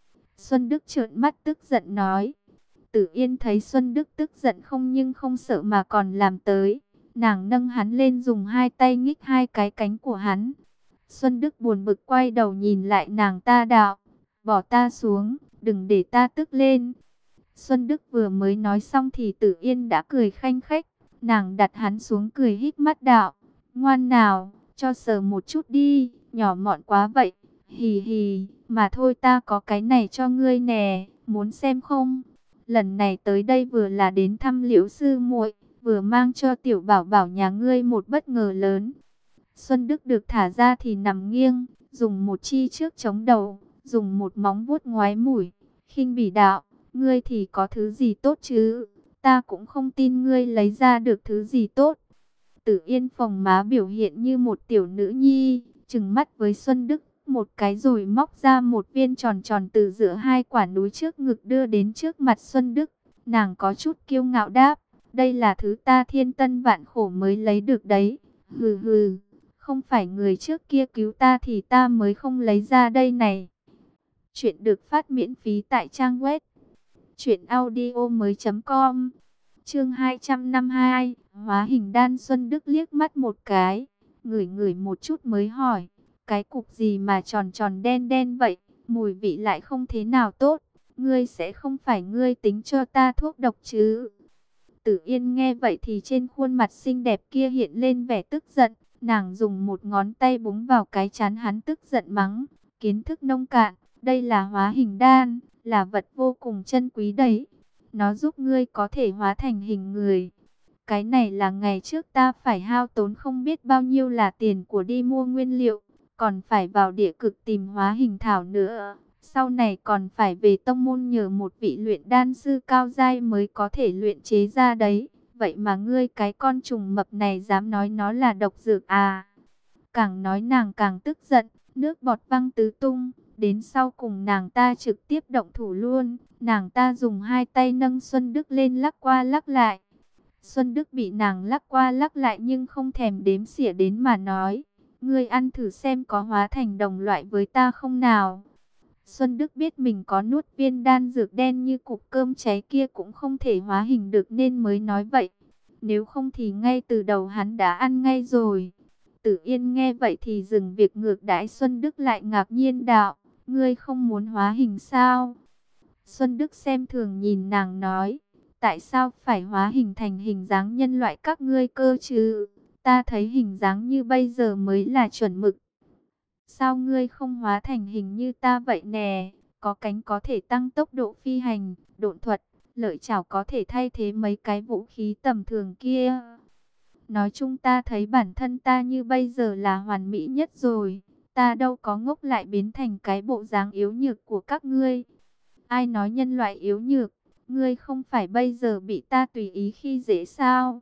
Xuân Đức trợn mắt tức giận nói. Tử Yên thấy Xuân Đức tức giận không nhưng không sợ mà còn làm tới. Nàng nâng hắn lên dùng hai tay nhích hai cái cánh của hắn. Xuân Đức buồn bực quay đầu nhìn lại nàng ta đạo, bỏ ta xuống, đừng để ta tức lên. Xuân Đức vừa mới nói xong thì Tử Yên đã cười khanh khách. Nàng đặt hắn xuống cười híp mắt đạo, ngoan nào, cho sờ một chút đi, nhỏ mọn quá vậy. Hì hì, mà thôi ta có cái này cho ngươi nè, muốn xem không? Lần này tới đây vừa là đến thăm Liễu sư muội, vừa mang cho tiểu bảo bảo nhà ngươi một bất ngờ lớn. Xuân Đức được thả ra thì nằm nghiêng, dùng một chi trước chống đầu, dùng một móng vuốt ngoái mũi, khinh bỉ đạo, ngươi thì có thứ gì tốt chứ? Ta cũng không tin ngươi lấy ra được thứ gì tốt. Tử Yên phồng má biểu hiện như một tiểu nữ nhi, trừng mắt với Xuân Đức một cái rồi móc ra một viên tròn tròn từ giữa hai quả núi trước ngực đưa đến trước mặt Xuân Đức. Nàng có chút kiêu ngạo đáp, đây là thứ ta thiên tân vạn khổ mới lấy được đấy. Hừ hừ, không phải người trước kia cứu ta thì ta mới không lấy ra đây này. Chuyện được phát miễn phí tại trang web truyện audio mới chấm com. Chương hai trăm năm mươi hai, hóa hình đan. Xuân Đức liếc mắt một cái, ngửi ngửi một chút mới hỏi, cái cục gì mà tròn tròn đen đen vậy? mùi vị lại không thế nào tốt. Ngươi sẽ không phải ngươi tính cho ta thuốc độc chứ? Tử Yên nghe vậy thì trên khuôn mặt xinh đẹp kia hiện lên vẻ tức giận. Nàng dùng một ngón tay búng vào cái trán hắn, tức giận mắng: kiến thức nông cạn, đây là hóa hình đan, là vật vô cùng chân quý đấy. Nó giúp ngươi có thể hóa thành hình người. Cái này là ngày trước ta phải hao tốn không biết bao nhiêu là tiền của đi mua nguyên liệu, còn phải vào địa cực tìm hóa hình thảo nữa. Sau này còn phải về tông môn nhờ một vị luyện đan sư cao giai mới có thể luyện chế ra đấy. Vậy mà ngươi cái con trùng mập này dám nói nó là độc dược à? Càng nói nàng càng tức giận, nước bọt văng tứ tung. Đến sau cùng nàng ta trực tiếp động thủ luôn. Nàng ta dùng hai tay nâng Xuân Đức lên lắc qua lắc lại. Xuân Đức bị nàng lắc qua lắc lại nhưng không thèm đếm xỉa đến mà nói: ngươi ăn thử xem có hóa thành đồng loại với ta không nào. Xuân Đức biết mình có nuốt viên đan dược đen như cục cơm cháy kia cũng không thể hóa hình được nên mới nói vậy. Nếu không thì ngay từ đầu hắn đã ăn ngay rồi. Tử Yên nghe vậy thì dừng việc ngược đãi Xuân Đức lại ngạc nhiên đạo: ngươi không muốn hóa hình sao? Xuân Đức xem thường nhìn nàng nói: tại sao phải hóa hình thành hình dáng nhân loại các ngươi cơ chứ? Ta thấy hình dáng như bây giờ mới là chuẩn mực. Sao ngươi không hóa thành hình như ta vậy nè? Có cánh có thể tăng tốc độ phi hành, độn thuật, lợi chảo có thể thay thế mấy cái vũ khí tầm thường kia. Nói chung ta thấy bản thân ta như bây giờ là hoàn mỹ nhất rồi. Ta đâu có ngốc lại biến thành cái bộ dáng yếu nhược của các ngươi. Ai nói nhân loại yếu nhược? Ngươi không phải bây giờ bị ta tùy ý khi dễ sao?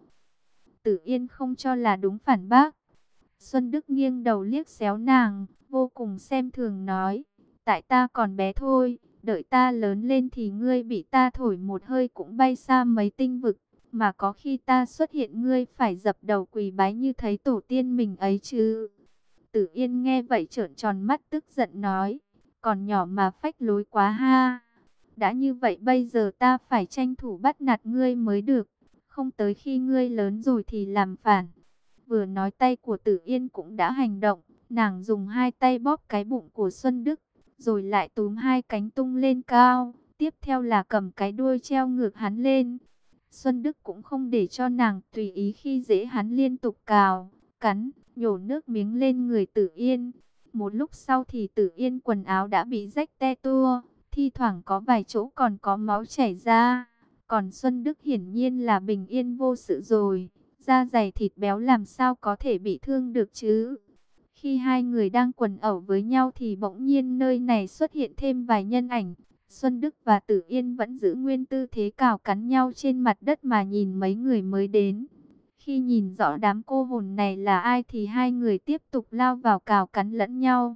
Tử Yên không cho là đúng phản bác. Xuân Đức nghiêng đầu liếc xéo nàng, vô cùng xem thường nói: tại ta còn bé thôi, đợi ta lớn lên thì ngươi bị ta thổi một hơi cũng bay xa mấy tinh vực. Mà có khi ta xuất hiện ngươi phải dập đầu quỳ bái như thấy tổ tiên mình ấy chứ. Tử Yên nghe vậy trợn tròn mắt tức giận nói: còn nhỏ mà phách lối quá ha. Đã như vậy bây giờ ta phải tranh thủ bắt nạt ngươi mới được. Không tới khi ngươi lớn rồi thì làm phản. Vừa nói tay của Tử Yên cũng đã hành động. Nàng dùng hai tay bóp cái bụng của Xuân Đức, rồi lại túm hai cánh tung lên cao. Tiếp theo là cầm cái đuôi treo ngược hắn lên. Xuân Đức cũng không để cho nàng tùy ý khi dễ hắn, liên tục cào, cắn, nhổ nước miếng lên người Tử Yên. Một lúc sau thì Tử Yên quần áo đã bị rách te tua, thi thoảng có vài chỗ còn có máu chảy ra. Còn Xuân Đức hiển nhiên là bình yên vô sự rồi, da dày thịt béo làm sao có thể bị thương được chứ. Khi hai người đang quần ẩu với nhau thì bỗng nhiên nơi này xuất hiện thêm vài nhân ảnh. Xuân Đức và Tử Yên vẫn giữ nguyên tư thế cào cắn nhau trên mặt đất mà nhìn mấy người mới đến. Khi nhìn rõ đám cô hồn này là ai thì hai người tiếp tục lao vào cào cắn lẫn nhau.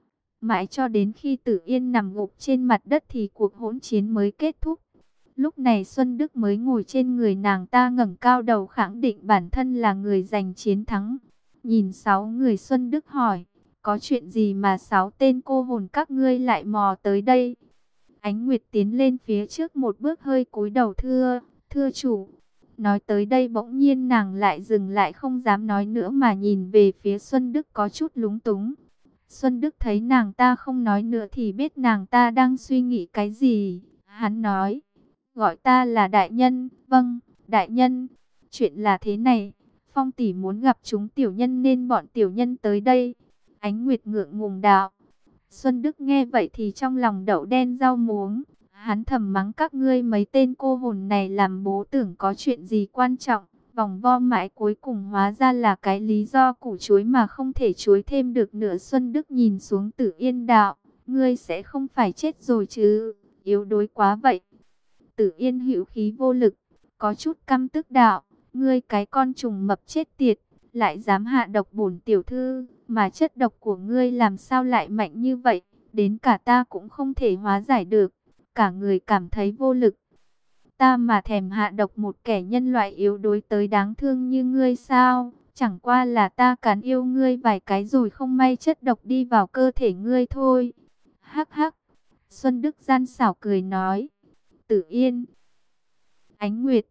Mãi cho đến khi Tử Yên nằm gục trên mặt đất thì cuộc hỗn chiến mới kết thúc. Lúc này Xuân Đức mới ngồi trên người nàng ta, ngẩng cao đầu khẳng định bản thân là người giành chiến thắng. Nhìn sáu người, Xuân Đức hỏi: có chuyện gì mà sáu tên cô hồn các ngươi lại mò tới đây? Ánh Nguyệt tiến lên phía trước một bước, hơi cúi đầu: thưa, thưa chủ. Nói tới đây bỗng nhiên nàng lại dừng lại, không dám nói nữa mà nhìn về phía Xuân Đức có chút lúng túng. Xuân Đức thấy nàng ta không nói nữa thì biết nàng ta đang suy nghĩ cái gì. Hắn nói: gọi ta là đại nhân. Vâng, đại nhân. Chuyện là thế này, Phong tỷ muốn gặp chúng tiểu nhân nên bọn tiểu nhân tới đây. Ánh Nguyệt ngượng ngùng đạo. Xuân Đức nghe vậy thì trong lòng đậu đen rau muống. Hắn thầm mắng các ngươi mấy tên cô hồn này làm bố tưởng có chuyện gì quan trọng. Vòng vo mãi cuối cùng hóa ra là cái lý do củ chuối mà không thể chuối thêm được nữa. Xuân Đức nhìn xuống Tử Yên đạo: ngươi sẽ không phải chết rồi chứ? Yếu đuối quá vậy. Tử Yên hữu khí vô lực, có chút căm tức đạo: ngươi cái con trùng mập chết tiệt, lại dám hạ độc bổn tiểu thư, mà chất độc của ngươi làm sao lại mạnh như vậy, đến cả ta cũng không thể hóa giải được. Cả người cảm thấy vô lực. Ta mà thèm hạ độc một kẻ nhân loại yếu đuối tới đáng thương như ngươi sao? Chẳng qua là ta cắn yêu ngươi vài cái rồi không may chất độc đi vào cơ thể ngươi thôi. Hắc hắc. Xuân Đức gian xảo cười nói. Tử Yên, Ánh Nguyệt,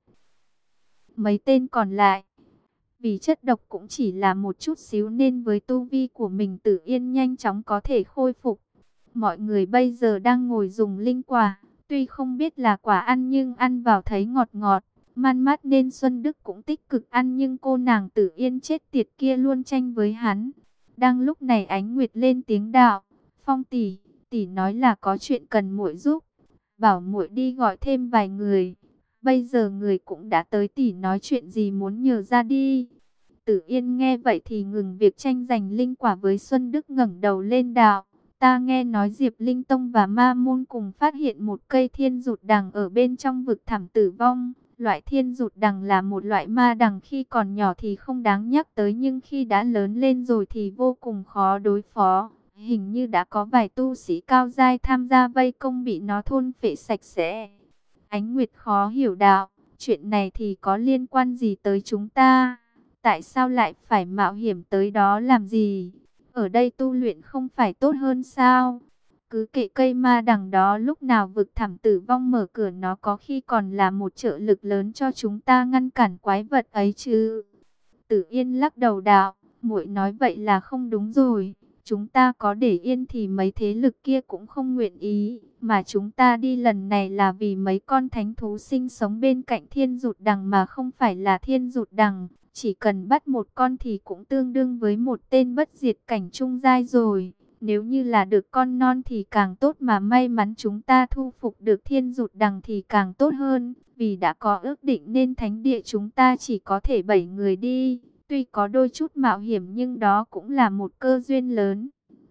mấy tên còn lại, vì chất độc cũng chỉ là một chút xíu nên với tu vi của mình Tử Yên nhanh chóng có thể khôi phục. Mọi người bây giờ đang ngồi dùng linh quả, tuy không biết là quả ăn nhưng ăn vào thấy ngọt ngọt, man mát nên Xuân Đức cũng tích cực ăn, nhưng cô nàng Tử Yên chết tiệt kia luôn tranh với hắn. Đang lúc này Ánh Nguyệt lên tiếng đạo: Phong tỷ, tỷ nói là có chuyện cần muội giúp, bảo muội đi gọi thêm vài người. Bây giờ người cũng đã tới, tỷ nói chuyện gì muốn nhờ ra đi. Tử Yên nghe vậy thì ngừng việc tranh giành linh quả với Xuân Đức, ngẩng đầu lên đạo: Ta nghe nói Diệp Linh Tông và Ma Môn cùng phát hiện một cây thiên dụt đằng ở bên trong vực thẳm tử vong. Loại thiên dụt đằng là một loại ma đằng, khi còn nhỏ thì không đáng nhắc tới, nhưng khi đã lớn lên rồi thì vô cùng khó đối phó. Hình như đã có vài tu sĩ cao giai tham gia vây công bị nó thôn phệ sạch sẽ. Ánh Nguyệt khó hiểu đạo: Chuyện này thì có liên quan gì tới chúng ta? Tại sao lại phải mạo hiểm tới đó làm gì? Ở đây tu luyện không phải tốt hơn sao? Cứ kệ cây ma đằng đó, lúc nào vực thẳm tử vong mở cửa nó có khi còn là một trợ lực lớn cho chúng ta ngăn cản quái vật ấy chứ. Tử Yên lắc đầu đạo: Muội nói vậy là không đúng rồi. Chúng ta có để yên thì mấy thế lực kia cũng không nguyện ý. Mà chúng ta đi lần này là vì mấy con thánh thú sinh sống bên cạnh thiên dụt đằng mà không phải là thiên dụt đằng. Chỉ cần bắt một con thì cũng tương đương với một tên bất diệt cảnh trung giai rồi. Nếu như là được con non thì càng tốt, mà may mắn chúng ta thu phục được thiên dụt đằng thì càng tốt hơn. Vì đã có ước định nên thánh địa chúng ta chỉ có thể bảy người đi. Tuy có đôi chút mạo hiểm nhưng đó cũng là một cơ duyên lớn.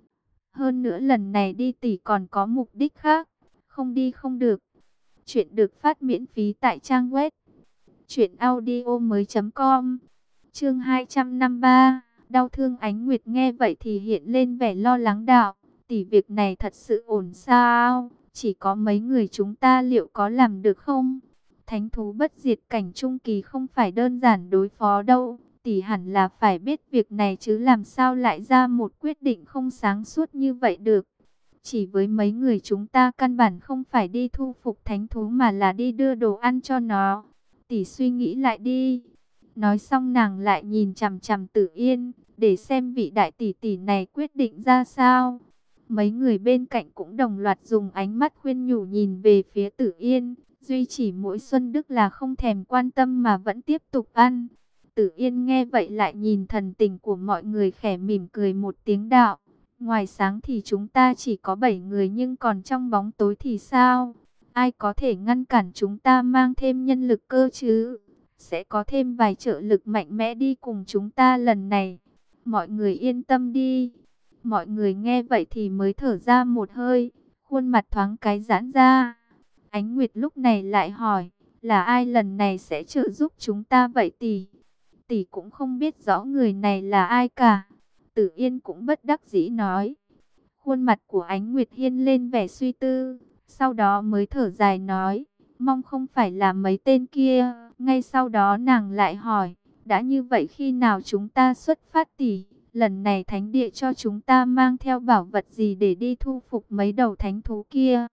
Hơn nữa lần này đi tỷ còn có mục đích khác. Không đi không được. Chuyện được phát miễn phí tại trang web truyện audio mới chấm com. Chương hai trăm năm mươi ba. Đau thương. Ánh Nguyệt nghe vậy thì hiện lên vẻ lo lắng đạo: Tỷ, việc này thật sự ổn sao? Chỉ có mấy người chúng ta liệu có làm được không? Thánh thú bất diệt cảnh trung kỳ không phải đơn giản đối phó đâu. Tỷ hẳn là phải biết việc này chứ, làm sao lại ra một quyết định không sáng suốt như vậy được. Chỉ với mấy người chúng ta căn bản không phải đi thu phục thánh thú mà là đi đưa đồ ăn cho nó. Tỷ suy nghĩ lại đi. Nói xong nàng lại nhìn chằm chằm Tử Yên, để xem vị đại tỷ tỷ này quyết định ra sao. Mấy người bên cạnh cũng đồng loạt dùng ánh mắt khuyên nhủ nhìn về phía Tử Yên. Duy chỉ mỗi Xuân Đức là không thèm quan tâm mà vẫn tiếp tục ăn. Tử Yên nghe vậy lại nhìn thần tình của mọi người, khẽ mỉm cười một tiếng đạo: Ngoài sáng thì chúng ta chỉ có bảy người, nhưng còn trong bóng tối thì sao? Ai có thể ngăn cản chúng ta mang thêm nhân lực cơ chứ? Sẽ có thêm vài trợ lực mạnh mẽ đi cùng chúng ta lần này. Mọi người yên tâm đi. Mọi người nghe vậy thì mới thở ra một hơi, khuôn mặt thoáng cái giãn ra. Ánh Nguyệt lúc này lại hỏi: Là ai lần này sẽ trợ giúp chúng ta vậy tỷ? Tỷ cũng không biết rõ người này là ai cả. Tử Yên cũng bất đắc dĩ nói. Khuôn mặt của Ánh Nguyệt hiên lên vẻ suy tư, sau đó mới thở dài nói: Mong không phải là mấy tên kia. Ngay sau đó nàng lại hỏi: Đã như vậy khi nào chúng ta xuất phát tỷ? Lần này thánh địa cho chúng ta mang theo bảo vật gì để đi thu phục mấy đầu thánh thú kia?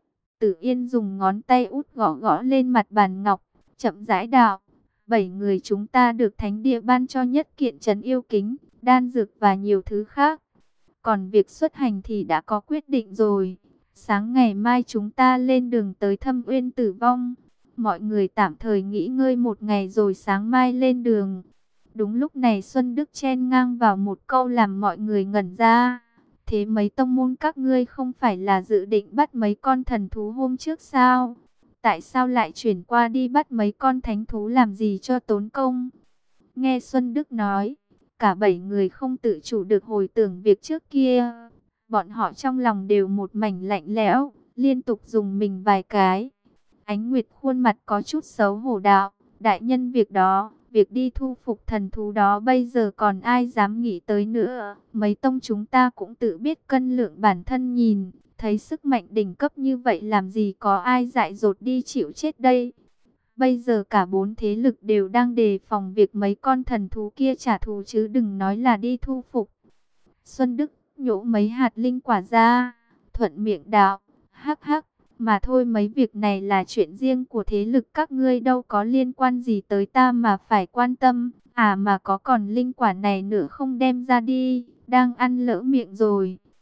Tử Yên dùng ngón tay út gõ gõ lên mặt bàn ngọc, chậm rãi đạo: Bảy người chúng ta được thánh địa ban cho nhất kiện trấn yêu kính, đan dược và nhiều thứ khác. Còn việc xuất hành thì đã có quyết định rồi. Sáng ngày mai chúng ta lên đường tới Thâm Uyên Tử Vong. Mọi người tạm thời nghỉ ngơi một ngày rồi sáng mai lên đường. Đúng lúc này Xuân Đức chen ngang vào một câu làm mọi người ngẩn ra. Thế mấy tông môn các ngươi không phải là dự định bắt mấy con thần thú hôm trước sao? Tại sao lại chuyển qua đi bắt mấy con thánh thú làm gì cho tốn công? Nghe Xuân Đức nói, cả bảy người không tự chủ được hồi tưởng việc trước kia. Bọn họ trong lòng đều một mảnh lạnh lẽo, liên tục dùng mình vài cái. Ánh Nguyệt khuôn mặt có chút xấu hổ đạo: Đại nhân, việc đó, việc đi thu phục thần thú đó bây giờ còn ai dám nghĩ tới nữa. Mấy tông chúng ta cũng tự biết cân lượng bản thân, nhìn thấy sức mạnh đỉnh cấp như vậy làm gì có ai dại dột đi chịu chết đây. Bây giờ cả bốn thế lực đều đang đề phòng việc mấy con thần thú kia trả thù, chứ đừng nói là đi thu phục. Xuân Đức nhổ mấy hạt linh quả ra, thuận miệng đạo: Hắc hắc, mà thôi, mấy việc này là chuyện riêng của thế lực các ngươi, đâu có liên quan gì tới ta mà phải quan tâm. À mà có còn linh quả này nữa không đem ra đi, đang ăn lỡ miệng rồi.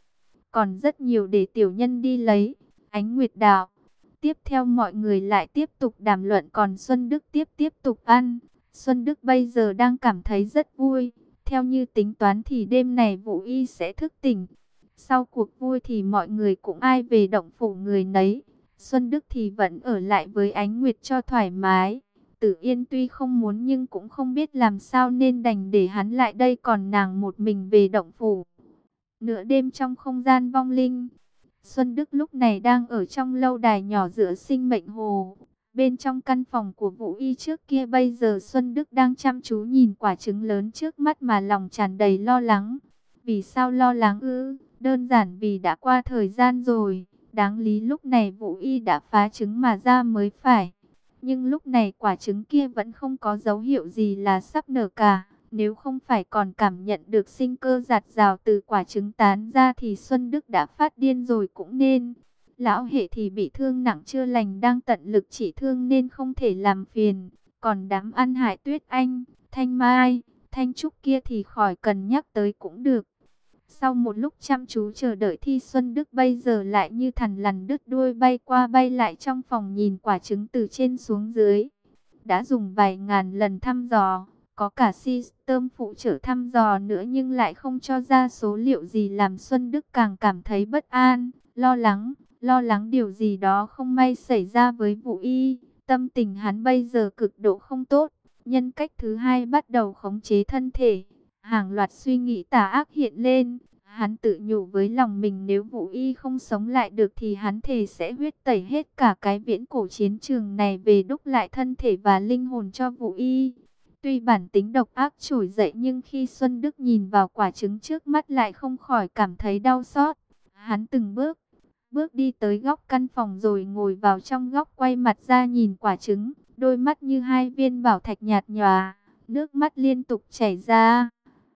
còn rất nhiều để tiểu nhân đi lấy. Ánh Nguyệt đạo. Tiếp theo mọi người lại tiếp tục đàm luận, còn Xuân Đức tiếp tiếp tục ăn. Xuân Đức bây giờ đang cảm thấy rất vui. Theo như tính toán thì đêm này Vũ Y sẽ thức tỉnh. Sau cuộc vui thì mọi người cũng ai về động phủ người nấy. Xuân Đức thì vẫn ở lại với Ánh Nguyệt cho thoải mái. Tử Yên tuy không muốn nhưng cũng không biết làm sao nên đành để hắn lại đây, còn nàng một mình về động phủ. Nửa đêm trong không gian vong linh, Xuân Đức lúc này đang ở trong lâu đài nhỏ giữa sinh mệnh hồ. Bên trong căn phòng của Vũ Y trước kia, bây giờ Xuân Đức đang chăm chú nhìn quả trứng lớn trước mắt mà lòng tràn đầy lo lắng. Vì sao lo lắng ư? Đơn giản vì đã qua thời gian rồi. Đáng lý lúc này Vũ Y đã phá trứng mà ra mới phải. Nhưng lúc này quả trứng kia vẫn không có dấu hiệu gì là sắp nở cả. Nếu không phải còn cảm nhận được sinh cơ giạt rào từ quả trứng tán ra thì Xuân Đức đã phát điên rồi cũng nên. Lão hệ thì bị thương nặng chưa lành, đang tận lực trị thương nên không thể làm phiền. Còn đám ăn hại Tuyết Anh, Thanh Mai, Thanh Trúc kia thì khỏi cần nhắc tới cũng được. Sau một lúc chăm chú chờ đợi thì Xuân Đức bây giờ lại như thằn lằn đứt đuôi bay qua bay lại trong phòng, nhìn quả trứng từ trên xuống dưới. Đã dùng vài ngàn lần thăm dò, có cả system phụ trợ thăm dò nữa nhưng lại không cho ra số liệu gì, làm Xuân Đức càng cảm thấy bất an, lo lắng, lo lắng điều gì đó không may xảy ra với Vũ Y. Tâm tình hắn bây giờ cực độ không tốt, nhân cách thứ hai bắt đầu khống chế thân thể. Hàng loạt suy nghĩ tà ác hiện lên, hắn tự nhủ với lòng mình nếu Vũ Y không sống lại được thì hắn thề sẽ huyết tẩy hết cả cái viễn cổ chiến trường này về đúc lại thân thể và linh hồn cho Vũ Y. Tuy bản tính độc ác trỗi dậy nhưng khi Xuân Đức nhìn vào quả trứng trước mắt lại không khỏi cảm thấy đau xót. Hắn từng bước, bước đi tới góc căn phòng rồi ngồi vào trong góc, quay mặt ra nhìn quả trứng, đôi mắt như hai viên bảo thạch nhạt nhòa, nước mắt liên tục chảy ra.